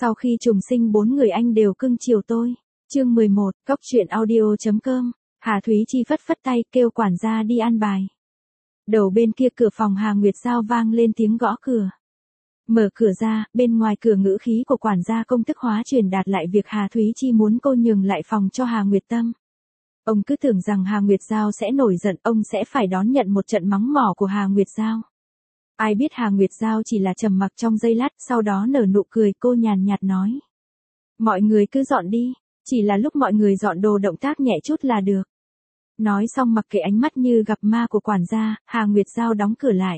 Sau khi trùng sinh 4 người anh đều cưng chiều tôi. Chương 11, Cóc truyện audio.com. Hà Thúy Chi phất phất tay kêu quản gia đi ăn bài. Đầu bên kia cửa phòng Hà Nguyệt Giao vang lên tiếng gõ cửa. Mở cửa ra, bên ngoài cửa ngữ khí của quản gia công thức hóa truyền đạt lại việc Hà Thúy Chi muốn cô nhường lại phòng cho Hà Nguyệt Tâm. Ông cứ tưởng rằng Hà Nguyệt Giao sẽ nổi giận, ông sẽ phải đón nhận một trận mắng mỏ của Hà Nguyệt Giao. Ai biết Hà Nguyệt Giao chỉ là trầm mặc trong giây lát, sau đó nở nụ cười, cô nhàn nhạt nói. Mọi người cứ dọn đi, chỉ là lúc mọi người dọn đồ động tác nhẹ chút là được. Nói xong mặc kệ ánh mắt như gặp ma của quản gia, Hà Nguyệt Giao đóng cửa lại.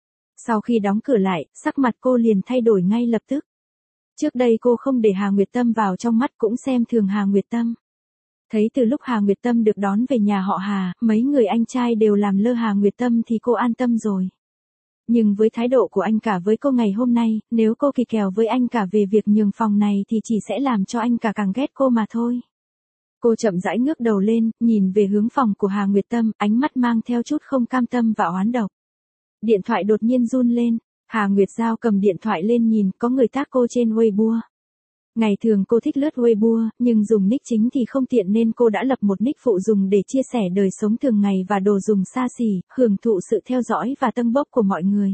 Sau khi đóng cửa lại, sắc mặt cô liền thay đổi ngay lập tức. Trước đây cô không để Hà Nguyệt Tâm vào trong mắt, cũng xem thường Hà Nguyệt Tâm. Thấy từ lúc Hà Nguyệt Tâm được đón về nhà họ Hà, mấy người anh trai đều làm lơ Hà Nguyệt Tâm thì cô an tâm rồi. Nhưng với thái độ của anh cả với cô ngày hôm nay, nếu cô kỳ kèo với anh cả về việc nhường phòng này thì chỉ sẽ làm cho anh cả càng ghét cô mà thôi. Cô chậm rãi ngước đầu lên, nhìn về hướng phòng của Hà Nguyệt Tâm, ánh mắt mang theo chút không cam tâm và oán độc. Điện thoại đột nhiên run lên, Hà Nguyệt Giao cầm điện thoại lên nhìn, có người tag cô trên Weibo. Ngày thường cô thích lướt Weibo, nhưng dùng nick chính thì không tiện nên cô đã lập một nick phụ dùng để chia sẻ đời sống thường ngày và đồ dùng xa xỉ, hưởng thụ sự theo dõi và tâng bốc của mọi người.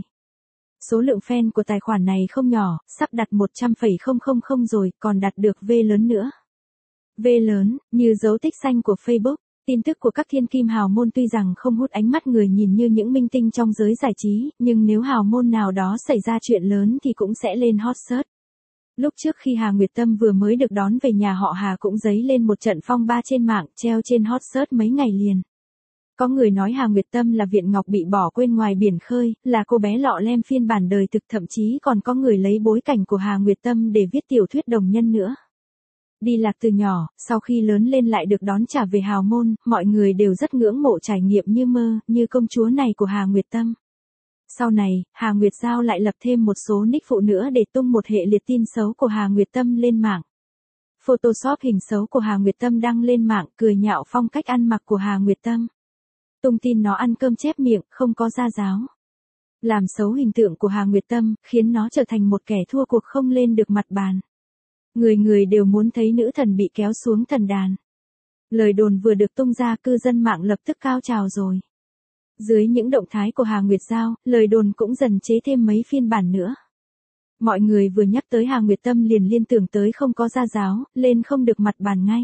Số lượng fan của tài khoản này không nhỏ, sắp đặt 100,000 rồi, còn đạt được V lớn nữa. V lớn, như dấu tích xanh của Facebook. Tin tức của các thiên kim hào môn tuy rằng không hút ánh mắt người nhìn như những minh tinh trong giới giải trí, nhưng nếu hào môn nào đó xảy ra chuyện lớn thì cũng sẽ lên hot search. Lúc trước khi Hà Nguyệt Tâm vừa mới được đón về nhà họ Hà cũng dấy lên một trận phong ba trên mạng, treo trên hot search mấy ngày liền. Có người nói Hà Nguyệt Tâm là viện ngọc bị bỏ quên ngoài biển khơi, là cô bé lọ lem phiên bản đời thực, thậm chí còn có người lấy bối cảnh của Hà Nguyệt Tâm để viết tiểu thuyết đồng nhân nữa. Đi lạc từ nhỏ, sau khi lớn lên lại được đón trả về hào môn, mọi người đều rất ngưỡng mộ trải nghiệm như mơ, như công chúa này của Hà Nguyệt Tâm. Sau này, Hà Nguyệt Giao lại lập thêm một số nick phụ nữa để tung một hệ liệt tin xấu của Hà Nguyệt Tâm lên mạng. Photoshop hình xấu của Hà Nguyệt Tâm đăng lên mạng, cười nhạo phong cách ăn mặc của Hà Nguyệt Tâm. Tung tin nó ăn cơm chép miệng, không có gia giáo. Làm xấu hình tượng của Hà Nguyệt Tâm, khiến nó trở thành một kẻ thua cuộc không lên được mặt bàn. Người người đều muốn thấy nữ thần bị kéo xuống thần đàn. Lời đồn vừa được tung ra, cư dân mạng lập tức cao trào rồi. Dưới những động thái của Hà Nguyệt Giao, lời đồn cũng dần chế thêm mấy phiên bản nữa. Mọi người vừa nhắc tới Hà Nguyệt Tâm liền liên tưởng tới không có gia giáo, lên không được mặt bàn ngay.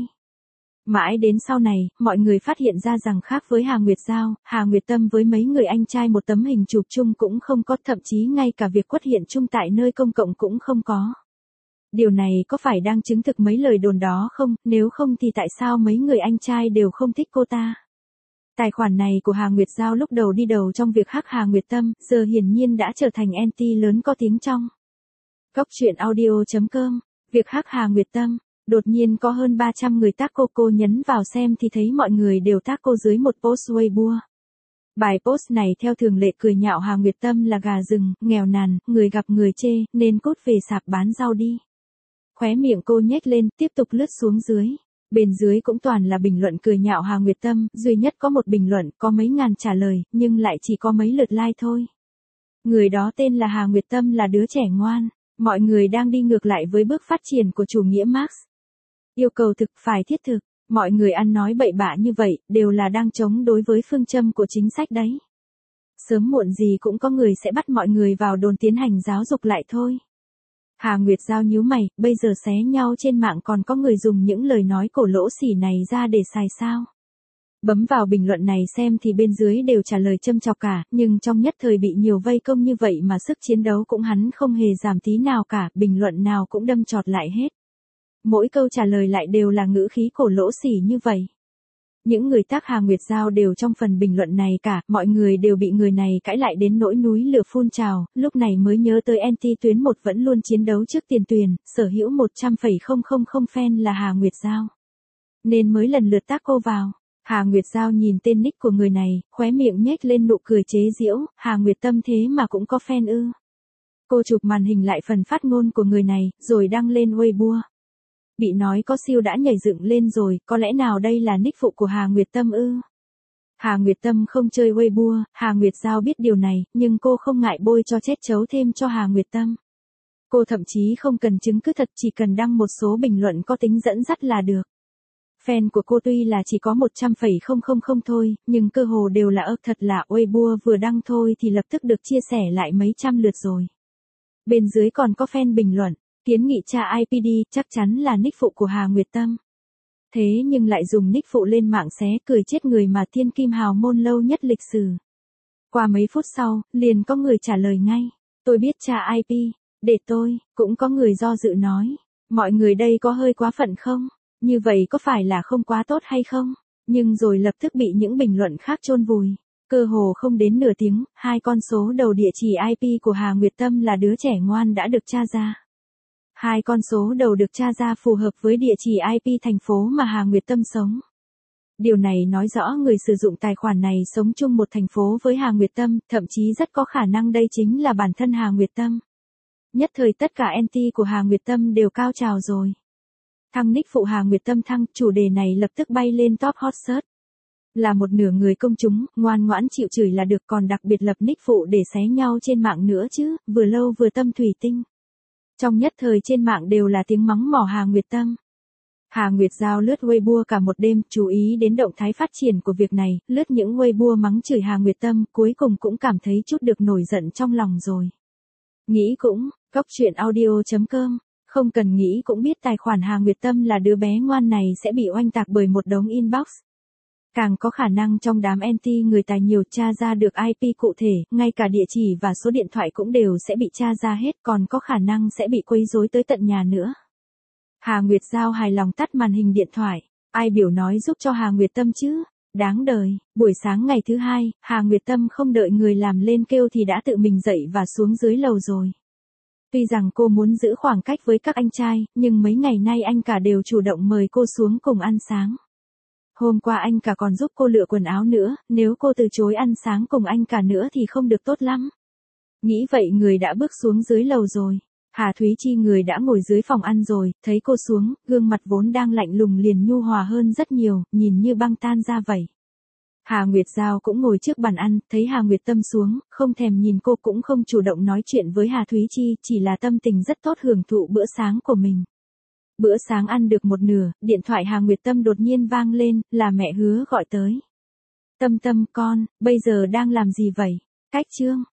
Mãi đến sau này, mọi người phát hiện ra rằng khác với Hà Nguyệt Giao, Hà Nguyệt Tâm với mấy người anh trai một tấm hình chụp chung cũng không có, thậm chí ngay cả việc quất hiện chung tại nơi công cộng cũng không có. Điều này có phải đang chứng thực mấy lời đồn đó không, nếu không thì tại sao mấy người anh trai đều không thích cô ta? Tài khoản này của Hà Nguyệt Giao lúc đầu đi đầu trong việc hack Hà Nguyệt Tâm, giờ hiển nhiên đã trở thành anti lớn có tiếng trong. Cóc truyện audio.com, việc hack Hà Nguyệt Tâm, đột nhiên có hơn 300 người tag cô nhấn vào xem thì thấy mọi người đều tag cô dưới một post Weibo. Bài post này theo thường lệ cười nhạo Hà Nguyệt Tâm là gà rừng, nghèo nàn, người gặp người chê, nên cút về sạp bán rau đi. Khóe miệng cô nhếch lên, tiếp tục lướt xuống dưới. Bên dưới cũng toàn là bình luận cười nhạo Hà Nguyệt Tâm, duy nhất có một bình luận, có mấy ngàn trả lời, nhưng lại chỉ có mấy lượt like thôi. Người đó tên là Hà Nguyệt Tâm là đứa trẻ ngoan, mọi người đang đi ngược lại với bước phát triển của chủ nghĩa Marx. Yêu cầu thực phải thiết thực, mọi người ăn nói bậy bạ như vậy, đều là đang chống đối với phương châm của chính sách đấy. Sớm muộn gì cũng có người sẽ bắt mọi người vào đồn tiến hành giáo dục lại thôi. Hà Nguyệt Giao nhíu mày, bây giờ xé nhau trên mạng còn có người dùng những lời nói cổ lỗ xỉ này ra để xài sao? Bấm vào bình luận này xem thì bên dưới đều trả lời châm chọc cả, nhưng trong nhất thời bị nhiều vây công như vậy mà sức chiến đấu cũng hắn không hề giảm tí nào cả, bình luận nào cũng đâm chọt lại hết. Mỗi câu trả lời lại đều là ngữ khí cổ lỗ xỉ như vậy. Những người tag Hà Nguyệt Giao đều trong phần bình luận này cả, mọi người đều bị người này cãi lại đến nỗi núi lửa phun trào, lúc này mới nhớ tới anti tuyến 1 vẫn luôn chiến đấu trước tiền tuyển, sở hữu 100,000 fan là Hà Nguyệt Giao. Nên mới lần lượt tag cô vào. Hà Nguyệt Giao nhìn tên nick của người này, khóe miệng nhếch lên nụ cười chế giễu, Hà Nguyệt Tâm thế mà cũng có fan ư. Cô chụp màn hình lại phần phát ngôn của người này, rồi đăng lên Weibo. Bị nói có siêu đã nhảy dựng lên rồi, có lẽ nào đây là nick phụ của Hà Nguyệt Tâm ư? Hà Nguyệt Tâm không chơi Weibo, Hà Nguyệt Giao biết điều này, nhưng cô không ngại bôi cho chết chấu thêm cho Hà Nguyệt Tâm. Cô thậm chí không cần chứng cứ thật, chỉ cần đăng một số bình luận có tính dẫn dắt là được. Fan của cô tuy là chỉ có 100,000 thôi, nhưng cơ hồ đều là thật là Weibo vừa đăng thôi thì lập tức được chia sẻ lại mấy trăm lượt rồi. Bên dưới còn có fan bình luận, kiến nghị tra IPD, chắc chắn là nick phụ của Hà Nguyệt Tâm. Thế nhưng lại dùng nick phụ lên mạng xé cười chết người mà thiên kim hào môn lâu nhất lịch sử. Qua mấy phút sau, liền có người trả lời ngay, tôi biết tra IP, để tôi, cũng có người do dự nói, mọi người đây có hơi quá phận không? Như vậy có phải là không quá tốt hay không? Nhưng rồi lập tức bị những bình luận khác chôn vùi. Cơ hồ không đến nửa tiếng, 2 con số đầu địa chỉ IP của Hà Nguyệt Tâm là đứa trẻ ngoan đã được tra ra. 2 con số đầu được tra ra phù hợp với địa chỉ IP thành phố mà Hà Nguyệt Tâm sống. Điều này nói rõ người sử dụng tài khoản này sống chung một thành phố với Hà Nguyệt Tâm, thậm chí rất có khả năng đây chính là bản thân Hà Nguyệt Tâm. Nhất thời tất cả anti của Hà Nguyệt Tâm đều cao trào rồi. Thăng nick phụ Hà Nguyệt Tâm thăng, chủ đề này lập tức bay lên top hot search. Là một nửa người công chúng, ngoan ngoãn chịu chửi là được, còn đặc biệt lập nick phụ để xé nhau trên mạng nữa chứ, vừa lâu vừa tâm thủy tinh. Trong nhất thời trên mạng đều là tiếng mắng mỏ Hà Nguyệt Tâm. Hà Nguyệt Giao lướt Weibo cả một đêm, chú ý đến động thái phát triển của việc này, lướt những Weibo mắng chửi Hà Nguyệt Tâm, cuối cùng cũng cảm thấy chút được nổi giận trong lòng rồi. Nghĩ cũng, Cóc Truyện Audio.com, không cần nghĩ cũng biết tài khoản Hà Nguyệt Tâm là đứa bé ngoan này sẽ bị oanh tạc bởi một đống inbox. Càng có khả năng trong đám anti người tài nhiều tra ra được IP cụ thể, ngay cả địa chỉ và số điện thoại cũng đều sẽ bị tra ra hết, còn có khả năng sẽ bị quấy rối tới tận nhà nữa. Hà Nguyệt Giao hài lòng tắt màn hình điện thoại, ai biểu nói giúp cho Hà Nguyệt Tâm chứ, đáng đời. Buổi sáng ngày thứ 2, Hà Nguyệt Tâm không đợi người làm lên kêu thì đã tự mình dậy và xuống dưới lầu rồi. Tuy rằng cô muốn giữ khoảng cách với các anh trai, nhưng mấy ngày nay anh cả đều chủ động mời cô xuống cùng ăn sáng. Hôm qua anh cả còn giúp cô lựa quần áo nữa, nếu cô từ chối ăn sáng cùng anh cả nữa thì không được tốt lắm. Nghĩ vậy người đã bước xuống dưới lầu rồi. Hà Thúy Chi người đã ngồi dưới phòng ăn rồi, thấy cô xuống, gương mặt vốn đang lạnh lùng liền nhu hòa hơn rất nhiều, nhìn như băng tan ra vậy. Hà Nguyệt Giao cũng ngồi trước bàn ăn, thấy Hà Nguyệt Tâm xuống, không thèm nhìn cô cũng không chủ động nói chuyện với Hà Thúy Chi, chỉ là tâm tình rất tốt hưởng thụ bữa sáng của mình. Bữa sáng ăn được một nửa, điện thoại Hà Nguyệt Tâm đột nhiên vang lên, là mẹ Hứa gọi tới. Tâm Tâm con, bây giờ đang làm gì vậy? Cách Trương,